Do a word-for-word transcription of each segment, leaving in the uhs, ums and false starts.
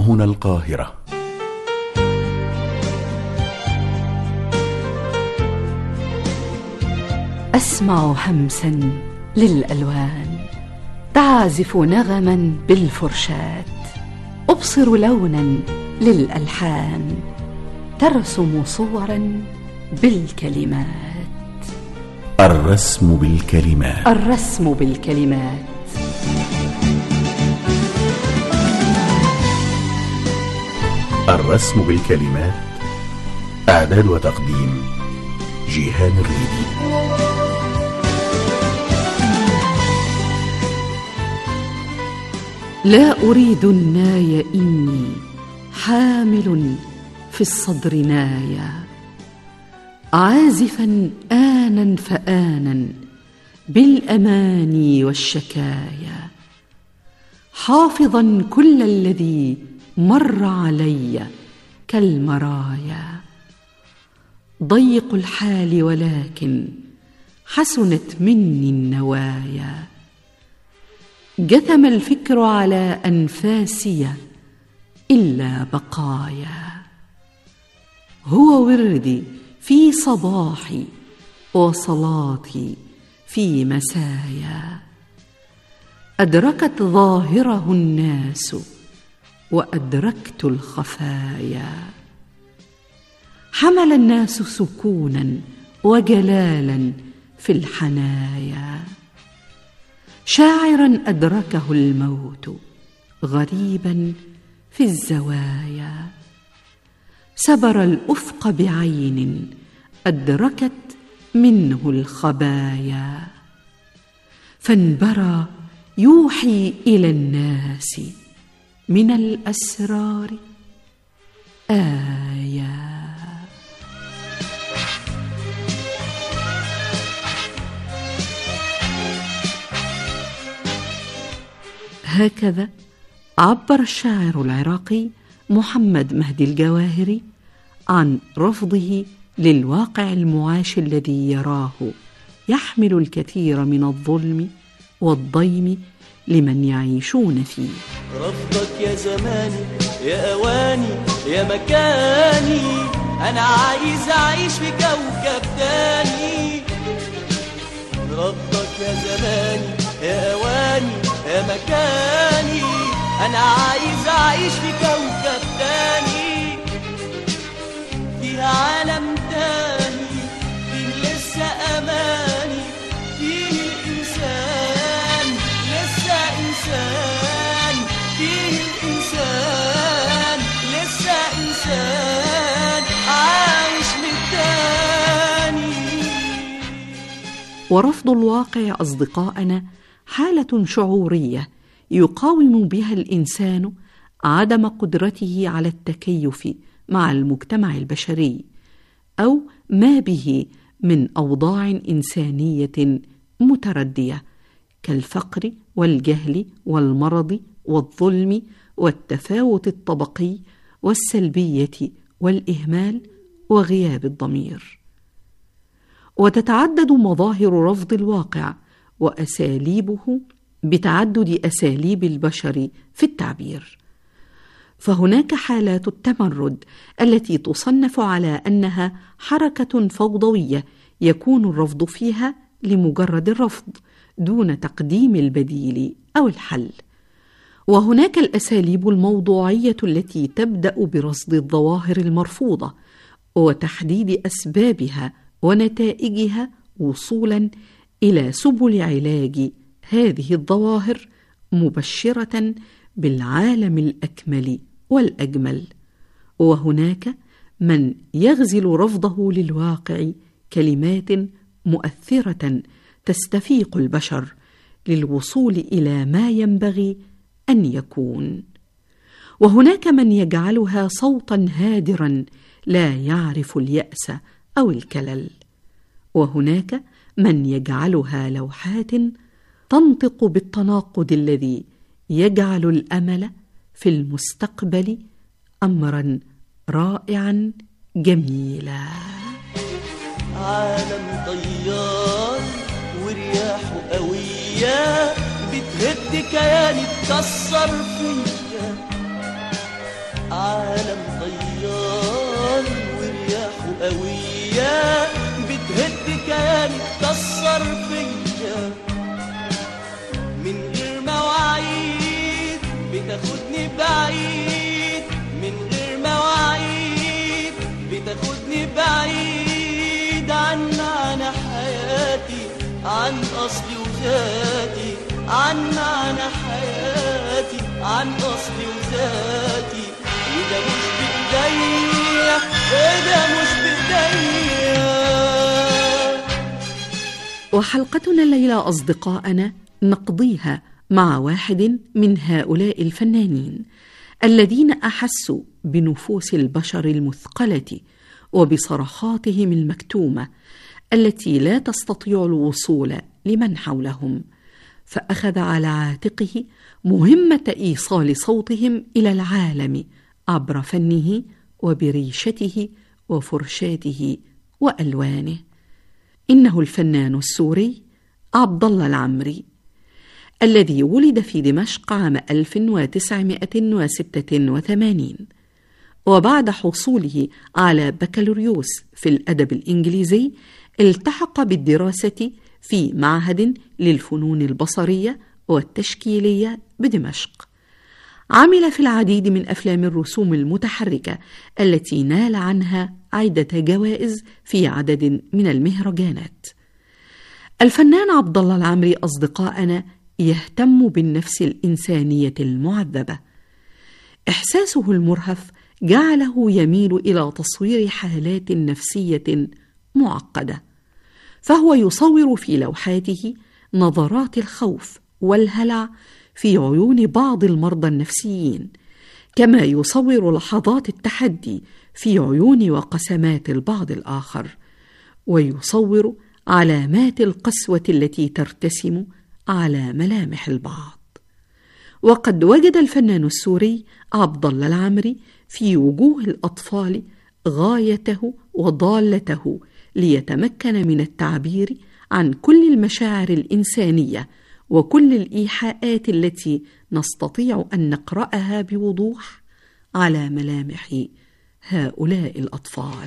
هنا القاهرة. أسمع همسا للألوان تعزف نغما بالفرشاة، أبصر لونا للألحان ترسم صورا بالكلمات. الرسم بالكلمات. الرسم بالكلمات. الرسم بالكلمات. إعداد وتقديم جيهان الريدي. لا أريد الناي إني حامل في الصدر نايا، عازفا آنا فآنا بالأماني والشكايا، حافظا كل الذي مر علي كالمرايا. ضيق الحال ولكن حسنت مني النوايا، جثم الفكر على أنفاسي إلا بقايا. هو وردي في صباحي وصلاتي في مسايا، أدركت ظاهره الناس وأدركت الخفايا. حمل الناس سكونا وجلالا في الحنايا، شاعرا أدركه الموت غريبا في الزوايا. سبر الأفق بعين أدركت منه الخبايا، فانبرى يوحي إلى الناس من الأسرار آية. هكذا عبر الشاعر العراقي محمد مهدي الجواهري عن رفضه للواقع المعاش الذي يراه يحمل الكثير من الظلم والضيم لمن يعيشون فيه. رفضك يا زماني يا أواني يا مكاني، أنا عايز أعيش في كوكب تاني. رفضك يا زماني يا أواني يا مكاني، أنا عايز أعيش في كوكب تاني، فيها عالم تاني، فيه لسه أماني، فيه الإنسان لسه إنسان، فيه الإنسان لسه إنسان عايش للتاني. ورفض الواقع أصدقائنا حالة شعورية يقاوم بها الإنسان عدم قدرته على التكيف مع المجتمع البشري أو ما به من أوضاع إنسانية متردية كالفقر والجهل والمرض والظلم والتفاوت الطبقي والسلبية والإهمال وغياب الضمير. وتتعدد مظاهر رفض الواقع وأساليبه بتعدد أساليب البشر في التعبير. فهناك حالات التمرد التي تصنف على أنها حركة فوضوية يكون الرفض فيها لمجرد الرفض دون تقديم البديل أو الحل. وهناك الأساليب الموضوعية التي تبدأ برصد الظواهر المرفوضة وتحديد أسبابها ونتائجها وصولاً إلى سبل علاج هذه الظواهر مبشرة بالعالم الأكمل والأجمل. وهناك من يغزل رفضه للواقع كلمات مؤثرة تستفيق البشر للوصول إلى ما ينبغي أن يكون. وهناك من يجعلها صوتا هادرا لا يعرف اليأس أو الكلل. وهناك من يجعلها لوحات تنطق بالتناقض الذي يجعل الأمل في المستقبل أمرا رائعا جميلا. عالم طيار ورياحه قوية بتهد كياني تكسر فيا، بعيد من غير مواعيد، بتاخدني بعيد عن معنى حياتي، عن أصلي وذاتي، عن معنى حياتي، عن أصلي وذاتي. وده مش بإيديا، وده مش بإيديا. وحلقتنا الليلة أصدقائنا نقضيها مع واحد من هؤلاء الفنانين الذين أحسوا بنفوس البشر المثقلة وبصرخاتهم المكتومة التي لا تستطيع الوصول لمن حولهم، فأخذ على عاتقه مهمة إيصال صوتهم إلى العالم عبر فنه وبريشته وفرشاته وألوانه. إنه الفنان السوري عبد الله العمري، الذي ولد في دمشق عام ألف وتسعمائة وستة وثمانين، وبعد حصوله على بكالوريوس في الأدب الإنجليزي التحق بالدراسة في معهد للفنون البصرية والتشكيلية بدمشق. عمل في العديد من أفلام الرسوم المتحركة التي نال عنها عدة جوائز في عدد من المهرجانات. الفنان عبد الله العمري أصدقائنا يهتم بالنفس الإنسانية المعذبة. إحساسه المرهف جعله يميل إلى تصوير حالات نفسية معقدة، فهو يصور في لوحاته نظرات الخوف والهلع في عيون بعض المرضى النفسيين، كما يصور لحظات التحدي في عيون وقسمات البعض الآخر، ويصور علامات القسوة التي ترتسم على ملامح البعض. وقد وجد الفنان السوري عبد الله العمري في وجوه الأطفال غايته وضالته ليتمكن من التعبير عن كل المشاعر الإنسانية وكل الإيحاءات التي نستطيع أن نقرأها بوضوح على ملامح هؤلاء الأطفال.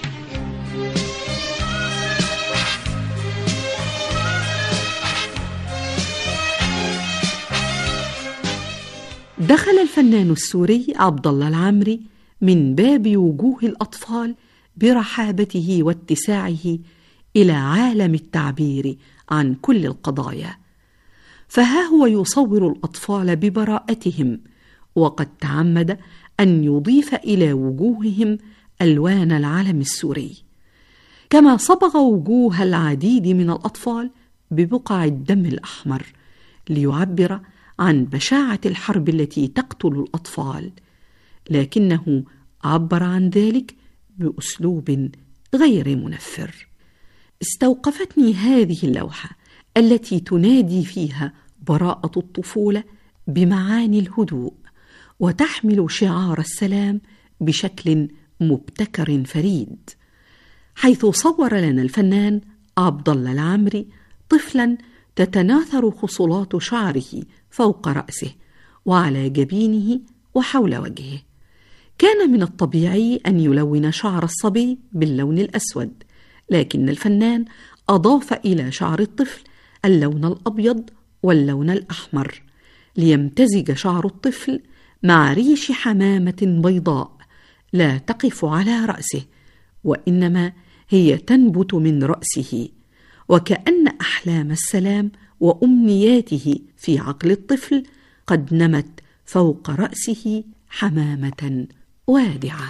دخل الفنان السوري عبد الله العمري من باب وجوه الأطفال برحابته واتساعه إلى عالم التعبير عن كل القضايا، فها هو يصور الأطفال ببراءتهم، وقد تعمد أن يضيف إلى وجوههم ألوان العلم السوري، كما صبغ وجوه العديد من الأطفال ببقع الدم الأحمر ليعبر عن بشاعة الحرب التي تقتل الأطفال، لكنه عبر عن ذلك بأسلوب غير منفر. استوقفتني هذه اللوحة التي تنادي فيها براءة الطفولة بمعاني الهدوء، وتحمل شعار السلام بشكل مبتكر فريد، حيث صور لنا الفنان عبد الله العمري طفلا تتناثر خصلات شعره فوق رأسه وعلى جبينه وحول وجهه. كان من الطبيعي أن يلون شعر الصبي باللون الأسود، لكن الفنان أضاف إلى شعر الطفل اللون الأبيض واللون الأحمر ليمتزج شعر الطفل مع ريش حمامة بيضاء لا تقف على رأسه، وإنما هي تنبت من رأسه، وكأن أحلام السلام وأمنياته في عقل الطفل قد نمت فوق رأسه حمامة وادعة.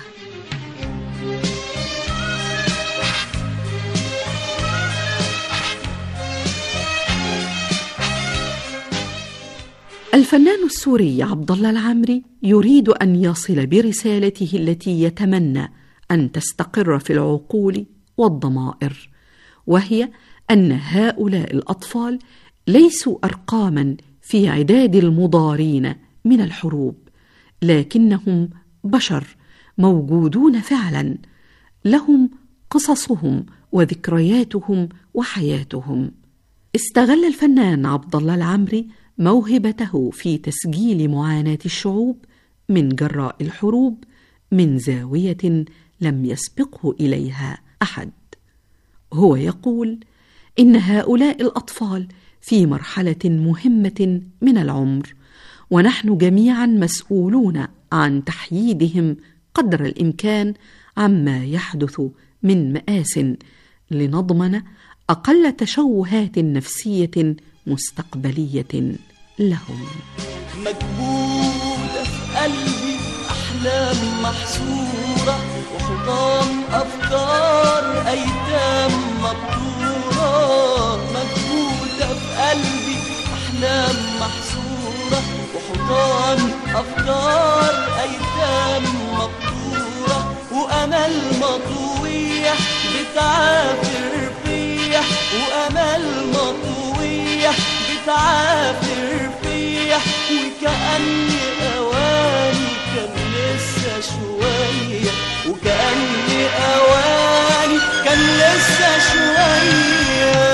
الفنان السوري عبد الله العمري يريد أن يصل برسالته التي يتمنى أن تستقر في العقول والضمائر، وهي أن هؤلاء الأطفال ليسوا أرقاماً في عداد المضارين من الحروب، لكنهم بشر موجودون فعلاً، لهم قصصهم وذكرياتهم وحياتهم. استغل الفنان عبد الله العمري موهبته في تسجيل معاناة الشعوب من جراء الحروب من زاوية لم يسبقه إليها أحد. هو يقول إن هؤلاء الأطفال في مرحلة مهمة من العمر، ونحن جميعا مسؤولون عن تحييدهم قدر الإمكان عما يحدث من مآس لنضمن أقل تشوهات نفسية مستقبلية لهم. مكبوتة في قلبي أحلام محصورة وحطام أفكار أيتام مبتورة. مكبوتة في قلبي أحلام محصورة وحطام أفكار أيتام مبتورة، وأمل مطويح بتعافر فيا، وأمل مطويح بتعافر فيا، وكأني أواني كان لسه شوية، وكأني أواني كان لسه شوية.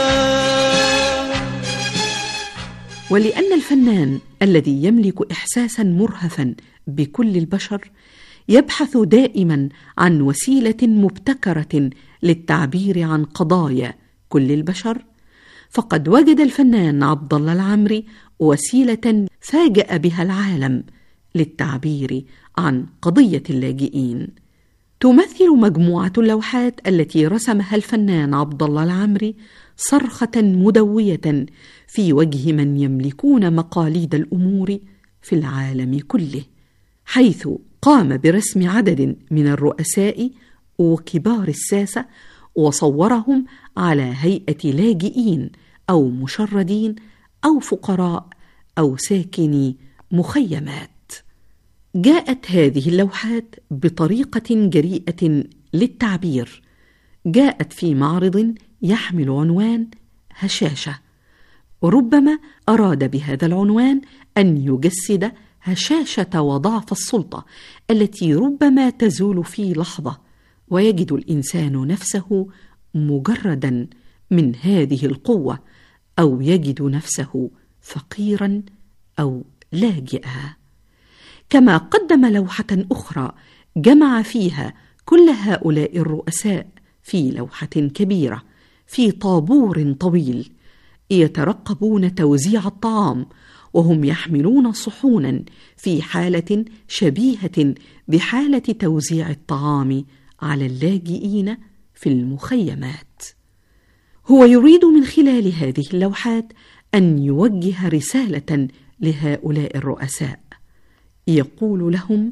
ولأن الفنان الذي يملك إحساسا مرهفا بكل البشر يبحث دائما عن وسيلة مبتكرة للتعبير عن قضايا كل البشر، فقد وجد الفنان عبد الله العمري وسيلة فاجأ بها العالم للتعبير عن قضية اللاجئين. تمثل مجموعة اللوحات التي رسمها الفنان عبد الله العمري صرخة مدوية في وجه من يملكون مقاليد الأمور في العالم كله، حيث قام برسم عدد من الرؤساء وكبار الساسة وصورهم على هيئة لاجئين أو مشردين أو فقراء أو ساكني مخيمات. جاءت هذه اللوحات بطريقة جريئة للتعبير، جاءت في معرض يحمل عنوان هشاشة، وربما أراد بهذا العنوان أن يجسد هشاشة وضعف السلطة التي ربما تزول في لحظة، ويجد الإنسان نفسه مجردا من هذه القوة، أو يجد نفسه فقيرا أو لاجئا. كما قدم لوحة أخرى جمع فيها كل هؤلاء الرؤساء في لوحة كبيرة في طابور طويل يترقبون توزيع الطعام، وهم يحملون صحونا في حالة شبيهة بحالة توزيع الطعام على اللاجئين في المخيمات. هو يريد من خلال هذه اللوحات أن يوجه رسالة لهؤلاء الرؤساء، يقول لهم: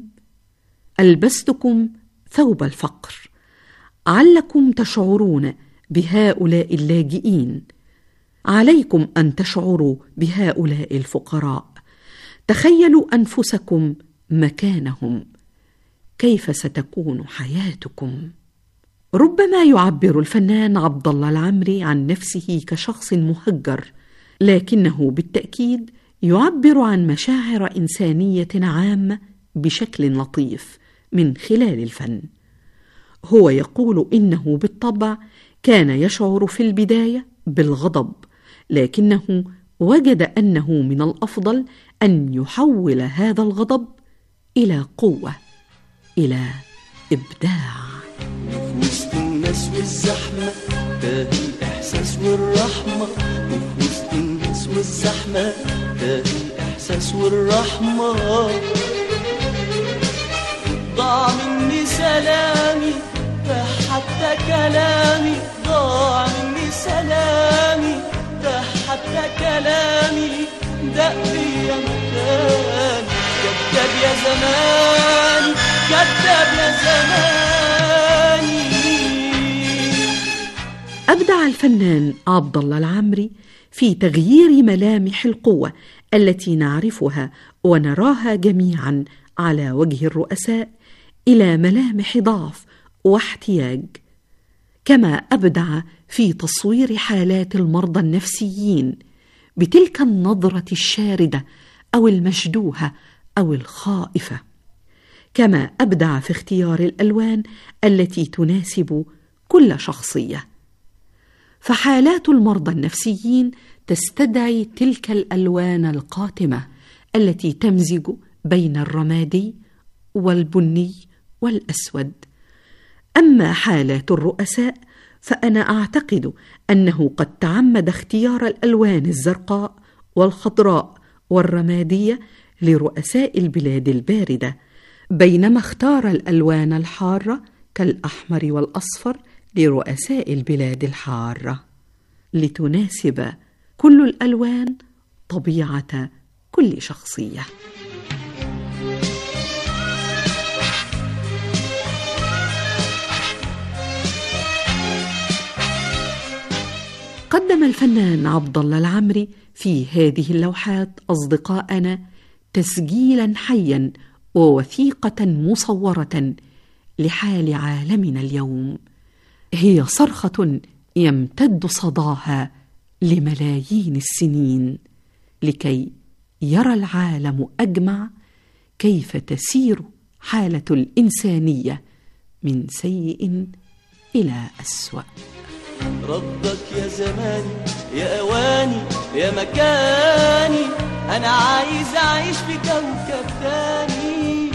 ألبستكم ثوب الفقر علكم تشعرون بهؤلاء اللاجئين، عليكم أن تشعروا بهؤلاء الفقراء، تخيلوا أنفسكم مكانهم، كيف ستكون حياتكم؟ ربما يعبر الفنان عبد الله العمري عن نفسه كشخص مهجر، لكنه بالتأكيد يعبر عن مشاعر إنسانية عامة بشكل لطيف من خلال الفن. هو يقول إنه بالطبع كان يشعر في البداية بالغضب، لكنه وجد أنه من الأفضل أن يحول هذا الغضب إلى قوة، إلى إبداع. في وسط الناس والزحمة تاه الإحساس والرحمة، وفي وسط الناس والزحمة تاه الإحساس والرحمة. ضاع مني سلامي تاه حتى كلامي، ضاع مني سلامي تاه حتى كلامي، دق يا مكان كذاب يا زمان، كذاب يا زماني. أبدع الفنان عبد الله العمري في تغيير ملامح القوة التي نعرفها ونراها جميعا على وجه الرؤساء إلى ملامح ضعف واحتياج، كما أبدع في تصوير حالات المرضى النفسيين بتلك النظرة الشاردة أو المشدوهة أو الخائفة، كما أبدع في اختيار الألوان التي تناسب كل شخصية. فحالات المرضى النفسيين تستدعي تلك الألوان القاتمة التي تمزج بين الرمادي والبني والأسود. أما حالات الرؤساء فأنا أعتقد أنه قد تعمد اختيار الألوان الزرقاء والخضراء والرمادية لرؤساء البلاد الباردة، بينما اختار الألوان الحارة كالأحمر والأصفر لرؤساء البلاد الحارة، لتناسب كل الألوان طبيعة كل شخصية. قدم الفنان عبد الله العمري في هذه اللوحات أصدقائنا تسجيلا حيا ووثيقة مصورة لحال عالمنا اليوم، هي صرخة يمتد صداها لملايين السنين، لكي يرى العالم أجمع كيف تسير حالة الإنسانية من سيء إلى أسوأ. ردك يا زماني يا أواني يا مكاني، أنا عايز أعيش في كوكب تاني.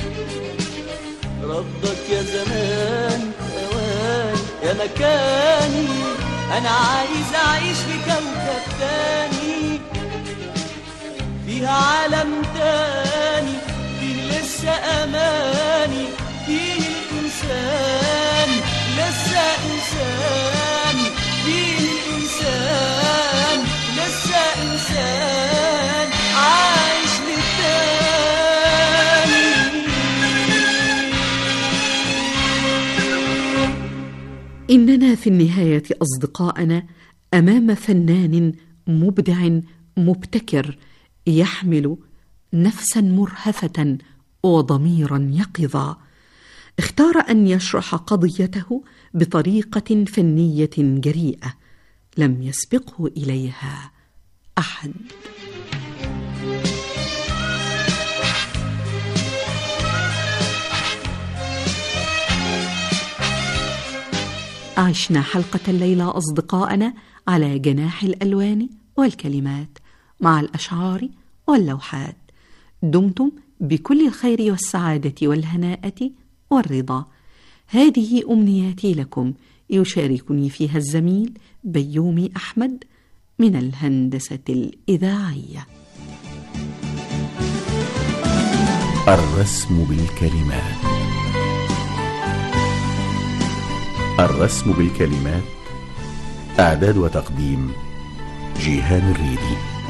ردك يا زماني يا أواني يا مكاني، أنا عايز أعيش في كوكب تاني، فيها عالم تاني، فيه لسه أماني، فيه الإنسان لسه إنسان، فيه الإنسان لسه إنسان عايش للتاني. إننا في النهاية أصدقائنا أمام فنان مبدع مبتكر، يحمل نفسا مرهفة وضميرا يقظا، اختار أن يشرح قضيته بطريقة فنية جريئة لم يسبقه إليها أحد. عشنا حلقة الليلة أصدقائنا على جناح الألوان والكلمات مع الأشعار واللوحات. دمتم بكل الخير والسعادة والهناءة والرضا. هذه أمنياتي لكم، يشاركني فيها الزميل بيومي أحمد من الهندسة الإذاعية. الرسم بالكلمات. الرسم بالكلمات، إعداد وتقديم جيهان الريدي.